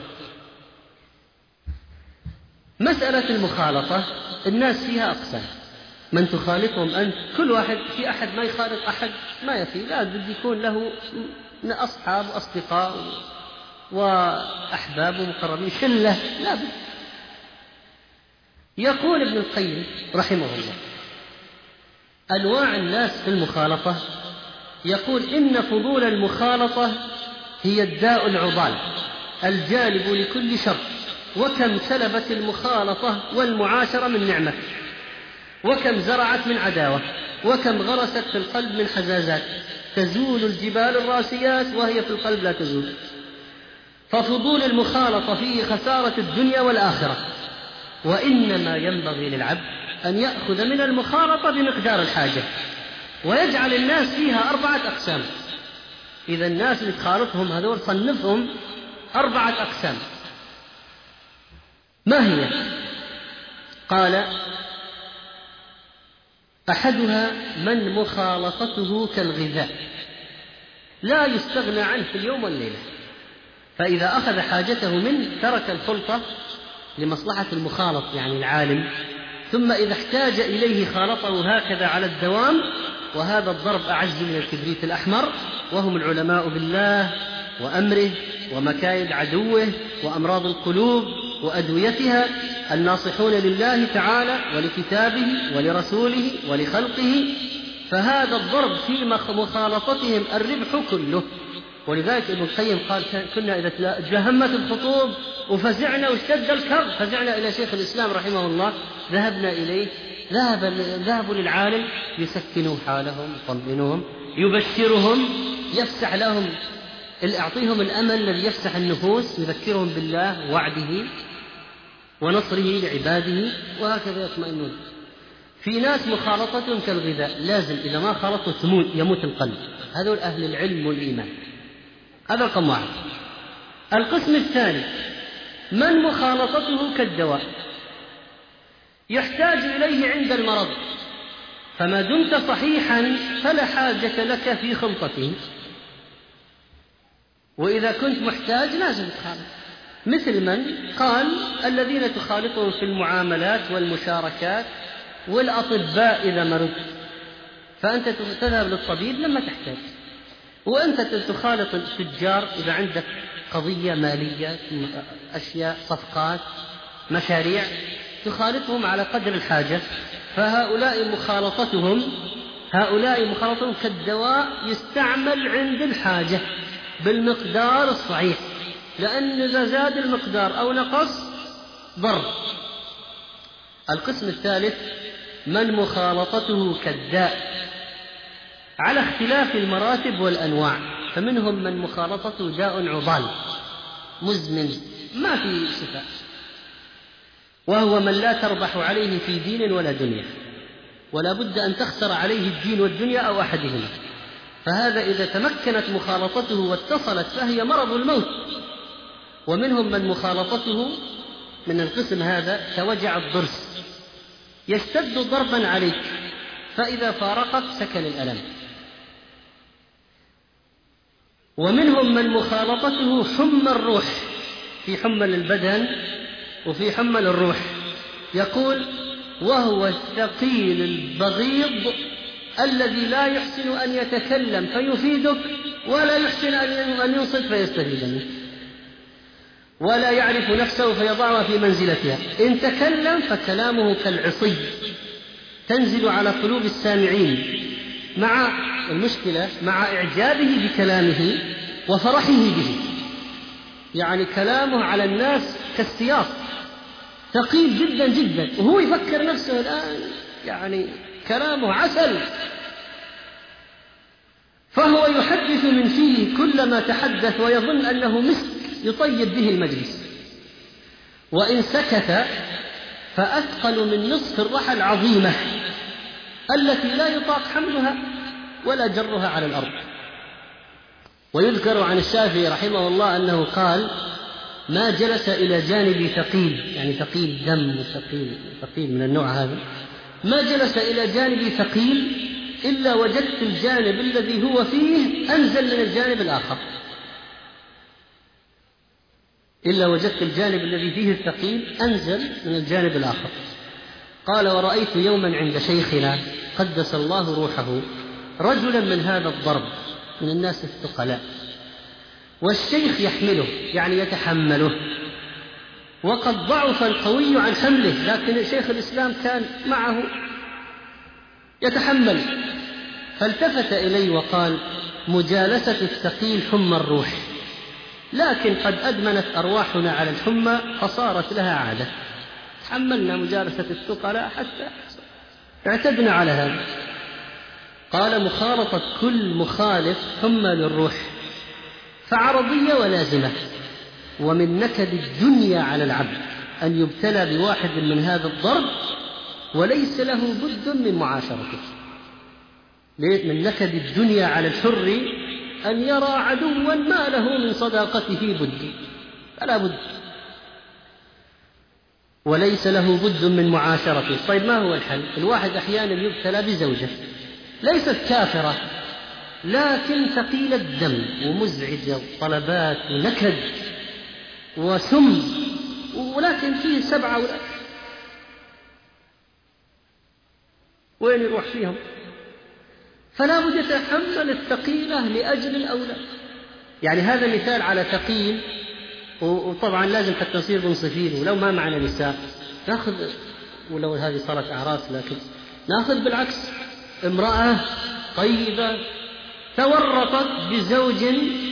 مسألة المخالطة الناس فيها أقسام، من تخالطهم أنت كل واحد، في أحد ما يخالط أحد ما يفي، لا بد يكون له أصحاب وأصدقاء وأحباب ومقربين شلة، لا بد. يقول ابن القيم رحمه الله أنواع الناس في المخالطة، يقول إن فضول المخالطة هي الداء العضال الجالب لكل شر، وكم سلبت المخالطة والمعاشرة من نعمة، وكم زرعت من عداوة، وكم غرست في القلب من حزازات، تزول الجبال الراسيات وهي في القلب لا تزول. ففضول المخالطة فيه خسارة الدنيا والآخرة. وإنما ينبغي للعبد أن يأخذ من المخالطة بمقدار الحاجة، ويجعل الناس فيها 4 أقسام. إذا الناس اللي تخالطهم هذول صنفهم 4 أقسام. ما هي؟ قال أحدها من مخالطته كالغذاء لا يستغنى عنه في اليوم والليلة، فإذا أخذ حاجته منه ترك الخلطة لمصلحة المخالط يعني العالم، ثم إذا احتاج إليه خالطه هكذا على الدوام. وهذا الضرب أعز من الكبريت الأحمر، وهم العلماء بالله وأمره ومكايد عدوه وأمراض القلوب وأدويتها، الناصحون لله تعالى ولكتابه ولرسوله ولخلقه. فهذا الضرب في مخالطتهم الربح كله. ولذلك ابن القيم قال كنا إذا جهمت الخطوب وفزعنا واشتد الكرب فزعنا إلى شيخ الإسلام رحمه الله، ذهبنا إليه، ذهبوا للعالم يسكنوا حالهم، يطمئنوهم، يبشرهم، يفسح لهم، يعطيهم الأمل الذي يفسح النفوس، يذكرهم بالله ووعده ونصره لعباده، وهكذا يطمئنون. في ناس مخالطتهم كالغذاء، لازم إذا ما خالطوا يموت القلب. هذول أهل العلم والإيمان. هذا رقم 1. القسم الثاني من مخالطته كالدواء، يحتاج إليه عند المرض، فما دمت صحيحا فلا حاجة لك في خلطته، وإذا كنت محتاج لازم تخالط. مثل من قال الذين تخالطهم في المعاملات والمشاركات والأطباء إذا مرضت، فأنت تذهب للطبيب لما تحتاج، وأنت تخالط التجار إذا عندك قضية مالية، أشياء، صفقات، مشاريع، تخالطهم على قدر الحاجة. فهؤلاء مخالطتهم كالدواء يستعمل عند الحاجة بالمقدار الصحيح، لأن إذا زاد المقدار أو نقص ضر. القسم الثالث من مخالطته كالداء على اختلاف المراتب والأنواع، فمنهم من مخالطته داء عضال مزمن ما في شفاء، وهو من لا تربح عليه في دين ولا دنيا، ولا بد أن تخسر عليه الدين والدنيا أو أحدهما. فهذا إذا تمكنت مخالطته واتصلت فهي مرض الموت. ومنهم من مخالطته من القسم هذا كوجع الضرس، يشتد ضربا عليك، فإذا فارقت سكن الألم. ومنهم من مخالطته حمى الروح، في حمى البدن وفي حمى الروح. يقول وهو الثقيل البغيض الذي لا يحسن أن يتكلم فيفيدك، ولا يحسن أن ينصت فيستفيد منك. ولا يعرف نفسه فيضعها في منزلتها. إن تكلم فكلامه كالعصي تنزل على قلوب السامعين، مع المشكلة مع إعجابه بكلامه وفرحه به، يعني كلامه على الناس كالسياط ثقيل جدا جدا، وهو يفكر نفسه الآن يعني كلامه عسل، فهو يحدث من فيه كلما تحدث ويظن أنه مسك يطيب به المجلس. وإن سكت فأثقل من نصف الرحى العظيمة التي لا يطاق حملها ولا جرها على الأرض. ويذكر عن الشافعي رحمه الله أنه قال: ما جلس إلى جانبي ثقيل، يعني ثقيل دم ثقيل من النوع هذا، ما جلس إلى جانبي ثقيل إلا وجدت الجانب الذي هو فيه أنزل من الجانب الآخر، إلا وجدت الجانب الذي فيه الثقيل أنزل من الجانب الآخر. قال: ورأيت يوما عند شيخنا قدس الله روحه رجلا من هذا الضرب من الناس الثقلاء، والشيخ يحمله يعني يتحمله، وقد ضعف القوي عن حمله، لكن شيخ الإسلام كان معه يتحمل. فالتفت إلي وقال: مجالسة الثقيل حمى الروح، لكن قد أدمنت أرواحنا على الحمى فصارت لها عادة، تحملنا مجالسة الثقلاء حتى اعتدنا على هذا. قال: مخالطة كل مخالف حمى للروح، فعرضية ولازمة، ومن نكد الدنيا على العبد أن يبتلى بواحد من هذا الضرب وليس له بد من معاشرته. من نكد الدنيا على الحر أن يرى عدوا ما له من صداقته بد، فلا بد، وليس له بد من معاشرته. طيب ما هو الحل؟ الواحد أحيانا يبتلى بزوجة ليست كافرة لكن ثقيلة الدم ومزعجة طلبات ونكد وسم، ولكن فيه 7 أولاد، وين يروح فيهم؟ فلا بد يتحمل الثقيلة لأجل الأولاد. يعني هذا مثال على ثقيل، وطبعا لازم حتى نصير منصفين، ولو ما معنا نساء ناخذ، ولو هذه صارت أعراس، لكن ناخذ بالعكس امرأة طيبة تورطت بزوج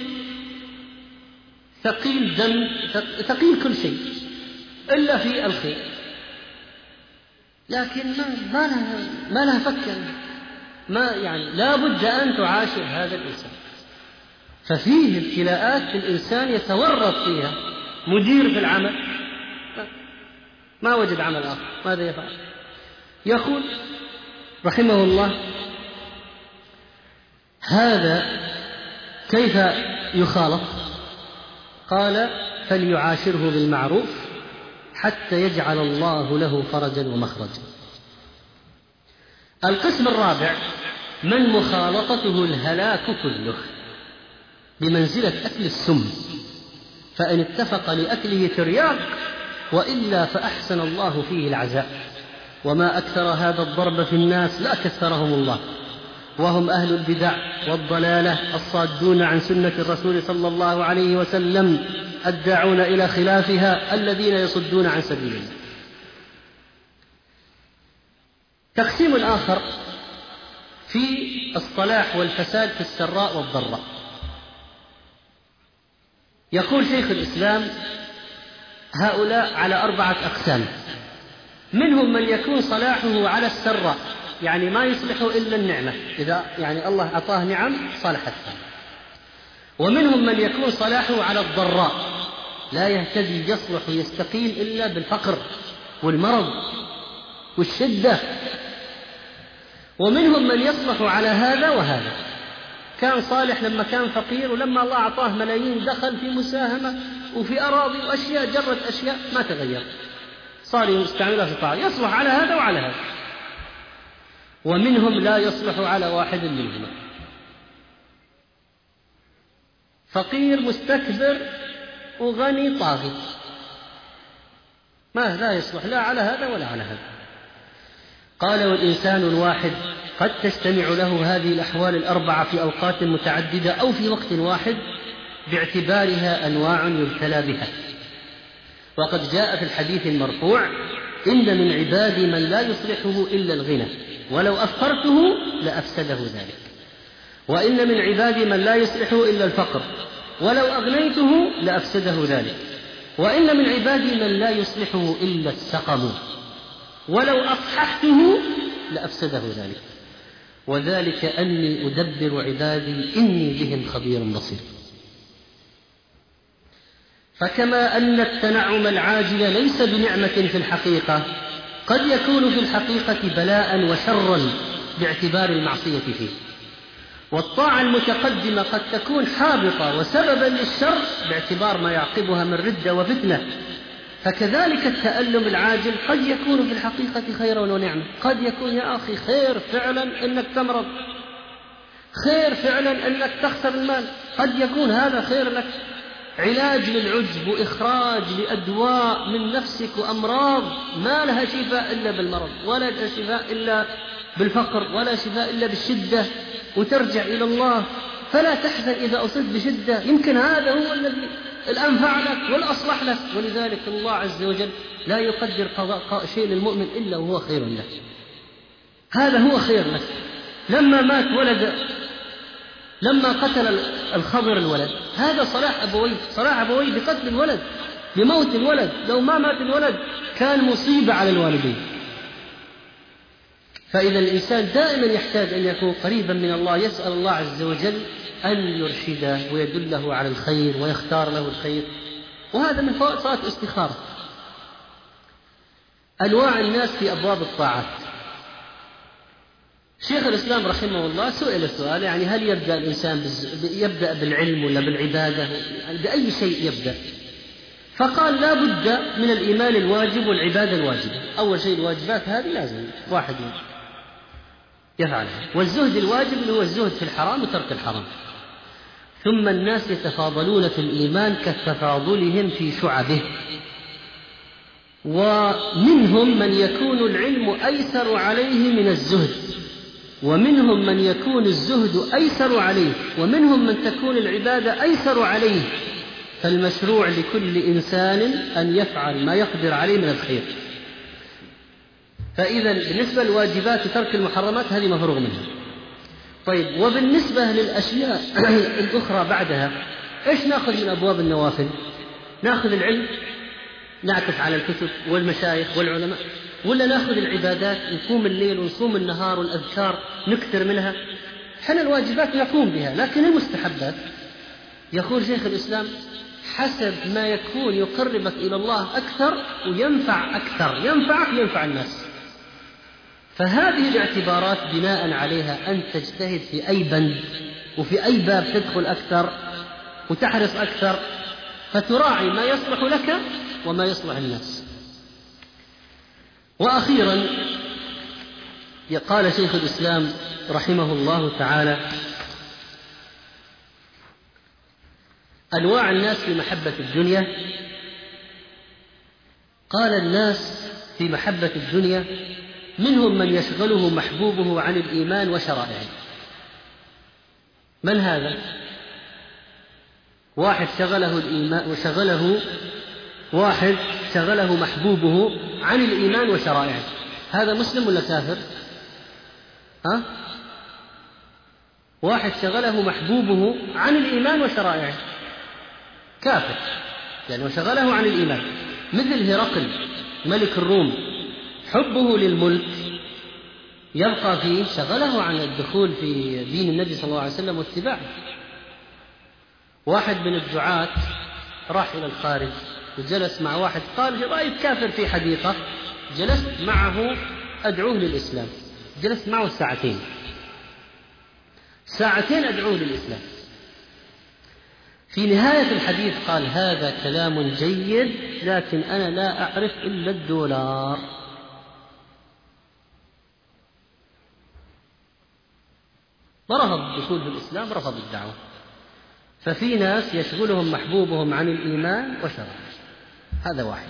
ثقيل دم ثقيل كل شيء إلا في الخير، لكن ما لها فكر، ما يعني لا بد أن تعاشر هذا الإنسان. ففيه ابتلاءات الإنسان يتورط فيها. مدير في العمل ما وجد عمل آخر، ماذا يفعل؟ يقول رحمه الله: هذا كيف يخالط؟ قال: فليعاشره بالمعروف حتى يجعل الله له فرجا ومخرجا. القسم الرابع: من مخالطته الهلاك كله، بمنزلة أكل السم، فإن اتفق لأكله ترياق وإلا فأحسن الله فيه العزاء. وما أكثر هذا الضرب في الناس لا كثرهم الله، وهم أهل البدع والضلالة الصادون عن سنة الرسول صلى الله عليه وسلم الداعون إلى خلافها الذين يصدون عن سبيل الله. تقسيم آخر في الصلاح والفساد في السراء والضراء. يقول شيخ الإسلام: هؤلاء على 4 أقسام. منهم من يكون صلاحه على السراء، يعني ما يصلحه إلا النعمة، إذا يعني الله أعطاه نعم صلحت. ومنهم من يكون صلاحه على الضراء، لا يهتدي يصلح يستقيم إلا بالفقر والمرض والشدة. ومنهم من يصلح على هذا وهذا، كان صالح لما كان فقير، ولما الله أعطاه ملايين دخل في مساهمة وفي أراضي وأشياء جرت أشياء ما تغير، صار يستعملها في طاعة، يصلح على هذا وعلى هذا. ومنهم لا يصلح على واحد منهما، فقير مستكبر وغني طاغي، ما لا يصلح لا على هذا ولا على هذا. قال: والإنسان الواحد قد تجتمع له هذه الأحوال ال4 في أوقات متعددة أو في وقت واحد، باعتبارها أنواع يبتلى بها. وقد جاء في الحديث المرفوع: إن من عبادي من لا يصلحه إلا الغنى ولو أفقرته لأفسده ذلك، وإن من عبادي من لا يصلحه إلا الفقر ولو أغنيته لأفسده ذلك، وإن من عبادي من لا يصلحه إلا السقم ولو أصححته لأفسده ذلك، وذلك أني أدبر عبادي إني بهم خبير بصير. فكما أن التنعم العاجل ليس بنعمة في الحقيقة، قد يكون في الحقيقة بلاء وشرا باعتبار المعصية فيه، والطاعة المتقدمة قد تكون حابطة وسببا للشر باعتبار ما يعقبها من ردة وفتنة. فكذلك التألم العاجل قد يكون في الحقيقة خيرا ونعمة. قد يكون يا أخي خير فعلا أنك تمرض، خير فعلا أنك تخسر المال، قد يكون هذا خير لك، علاج للعجب وإخراج لأدواء من نفسك وأمراض ما لها شفاء إلا بالمرض، ولا لها شفاء إلا بالفقر، ولا شفاء إلا بالشدة، وترجع إلى الله. فلا تحزن إذا أصبت بشدة، يمكن هذا هو الذي الأنفع لك والأصلح لك. ولذلك الله عز وجل لا يقدر قضاء شيء للمؤمن إلا وهو خير له. هذا هو خير لك. لما مات ولد، لما قتل الخضر الولد، هذا صلاح أبويه بقتل الولد، بموت الولد. لو ما مات الولد كان مصيبة على الوالدين. فإذا الإنسان دائما يحتاج أن يكون قريبا من الله، يسأل الله عز وجل أن يرشده ويدله على الخير ويختار له الخير، وهذا من فوائد صلاة الاستخارة. أنواع الناس في أبواب الطاعات. شيخ الإسلام رحمه الله سئل السؤال: يعني هل يبدأ الإنسان يبدأ بالعلم ولا بالعبادة؟ يعني بأي شيء يبدأ؟ فقال: لا بد من الإيمان الواجب والعبادة الواجبة. أول شيء الواجبات هذه لازم واحد يفعلها، والزهد الواجب اللي هو الزهد في الحرام وترك الحرام. ثم الناس يتفاضلون في الإيمان كتفاضلهم في شعبه، ومنهم من يكون العلم أيسر عليه من الزهد، ومنهم من يكون الزهد أيسر عليه، ومنهم من تكون العبادة أيسر عليه. فالمشروع لكل إنسان أن يفعل ما يقدر عليه من الخير. فإذا بالنسبة للواجبات ترك المحرمات هذه مفروغ منها. طيب، وبالنسبة للأشياء الأخرى بعدها إيش نأخذ من أبواب النوافل؟ نأخذ العلم، نعكف على الكتب والمشايخ والعلماء، ولا نأخذ العبادات، نقوم الليل ونصوم النهار والأذكار نكثر منها؟ حنا الواجبات نقوم بها، لكن المستحبات يقول شيخ الإسلام حسب ما يكون يقربك إلى الله أكثر وينفع أكثر، ينفعك ينفع الناس. فهذه الاعتبارات بناء عليها أن تجتهد في أي بند وفي أي باب تدخل أكثر وتحرص أكثر، فتراعي ما يصلح لك وما يصلح الناس. وأخيرا قال شيخ الإسلام رحمه الله تعالى: أنواع الناس في محبة الدنيا. قال: الناس في محبة الدنيا منهم من يشغله محبوبه عن الإيمان وشرائعه. من هذا؟ واحد شغله محبوبه عن الإيمان وشرائعه. هذا مسلم ولا كافر؟ واحد شغله محبوبه عن الإيمان وشرائعه كافر، لأنه شغله عن الإيمان. مثل هرقل ملك الروم، حبه للملك يبقى فيه، شغله عن الدخول في دين النبي صلى الله عليه وسلم واتباعه. واحد من الدعاة راح إلى الخارج وجلس مع واحد قال: رأيت كافر في حديقة، جلست معه أدعوه للإسلام، جلست معه ساعتين أدعوه للإسلام. في نهاية الحديث قال: هذا كلام جيد، لكن أنا لا أعرف إلا الدولار. ورفض الدخول في الإسلام، رفض الدعوة. ففي ناس يشغلهم محبوبهم عن الإيمان وشرائعه، هذا واحد.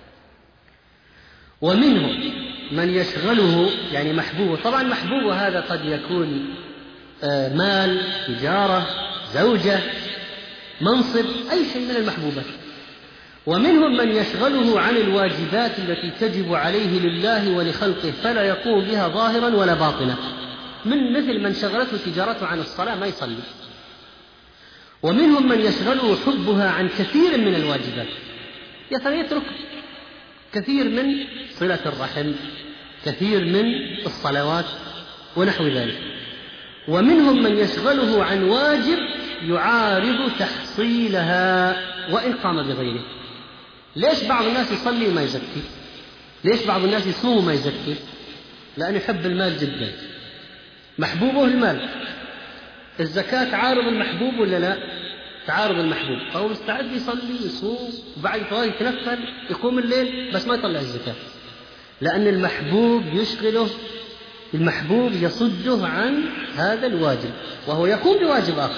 ومنهم من يشغله يعني محبوبه، طبعا محبوبه هذا قد يكون مال، تجارة، زوجة، منصب، أي شيء من المحبوبات. ومنهم من يشغله عن الواجبات التي تجب عليه لله ولخلقه فلا يقوم بها ظاهرا ولا باطنا، مثل من شغلته تجارته عن الصلاة ما يصلي. ومنهم من يشغله حبها عن كثير من الواجبات، يترك كثير من صلة الرحم، كثير من الصلوات ونحو ذلك. ومنهم من يشغله عن واجب يعارض تحصيلها وإن قام بغيره. ليش بعض الناس يصلي وما يزكي؟ ليش بعض الناس يصوم وما يزكي؟ لأنه يحب المال جدا، محبوبه المال. الزكاة تعارض المحبوب ولا لا؟ تعارض المحبوب، فهو مستعد يصلي يصوم وبعد فوائد يتنفل يقوم الليل بس ما يطلع الزكاة، لأن المحبوب يشغله، المحبوب يصده عن هذا الواجب وهو يقوم بواجب آخر،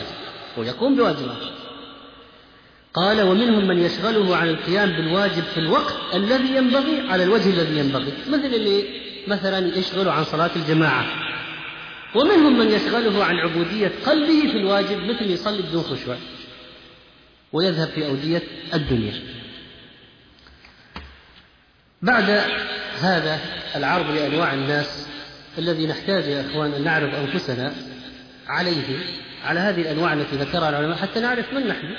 قال ومنهم من يشغله عن القيام بالواجب في الوقت الذي ينبغي على الوجه الذي ينبغي، مثل اللي مثلا يشغله عن صلاة الجماعة. ومنهم من يشغله عن عبودية قلبه في الواجب، مثل يصلي بدون خشوع ويذهب في أودية الدنيا. بعد هذا العرض لأنواع الناس الذي نحتاج يا أخوان أن نعرف أنفسنا عليه، على هذه الأنواع التي ذكرها العلماء، حتى نعرف من نحن،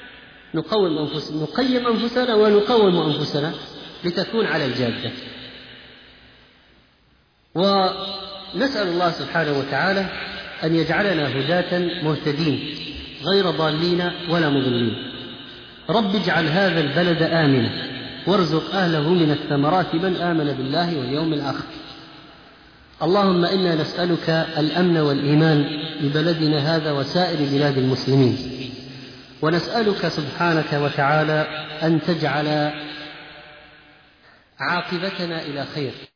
نقيم أنفسنا ونقوم أنفسنا لتكون على الجادة. ونسأل الله سبحانه وتعالى أن يجعلنا هداة مهتدين غير ضالين ولا مضلين. رب اجعل هذا البلد آمنا وارزق أهله من الثمرات من آمن بالله واليوم الآخر. اللهم إنا نسألك الأمن والإيمان ببلدنا هذا وسائر بلاد المسلمين، ونسألك سبحانك وتعالى أن تجعل عاقبتنا إلى خير.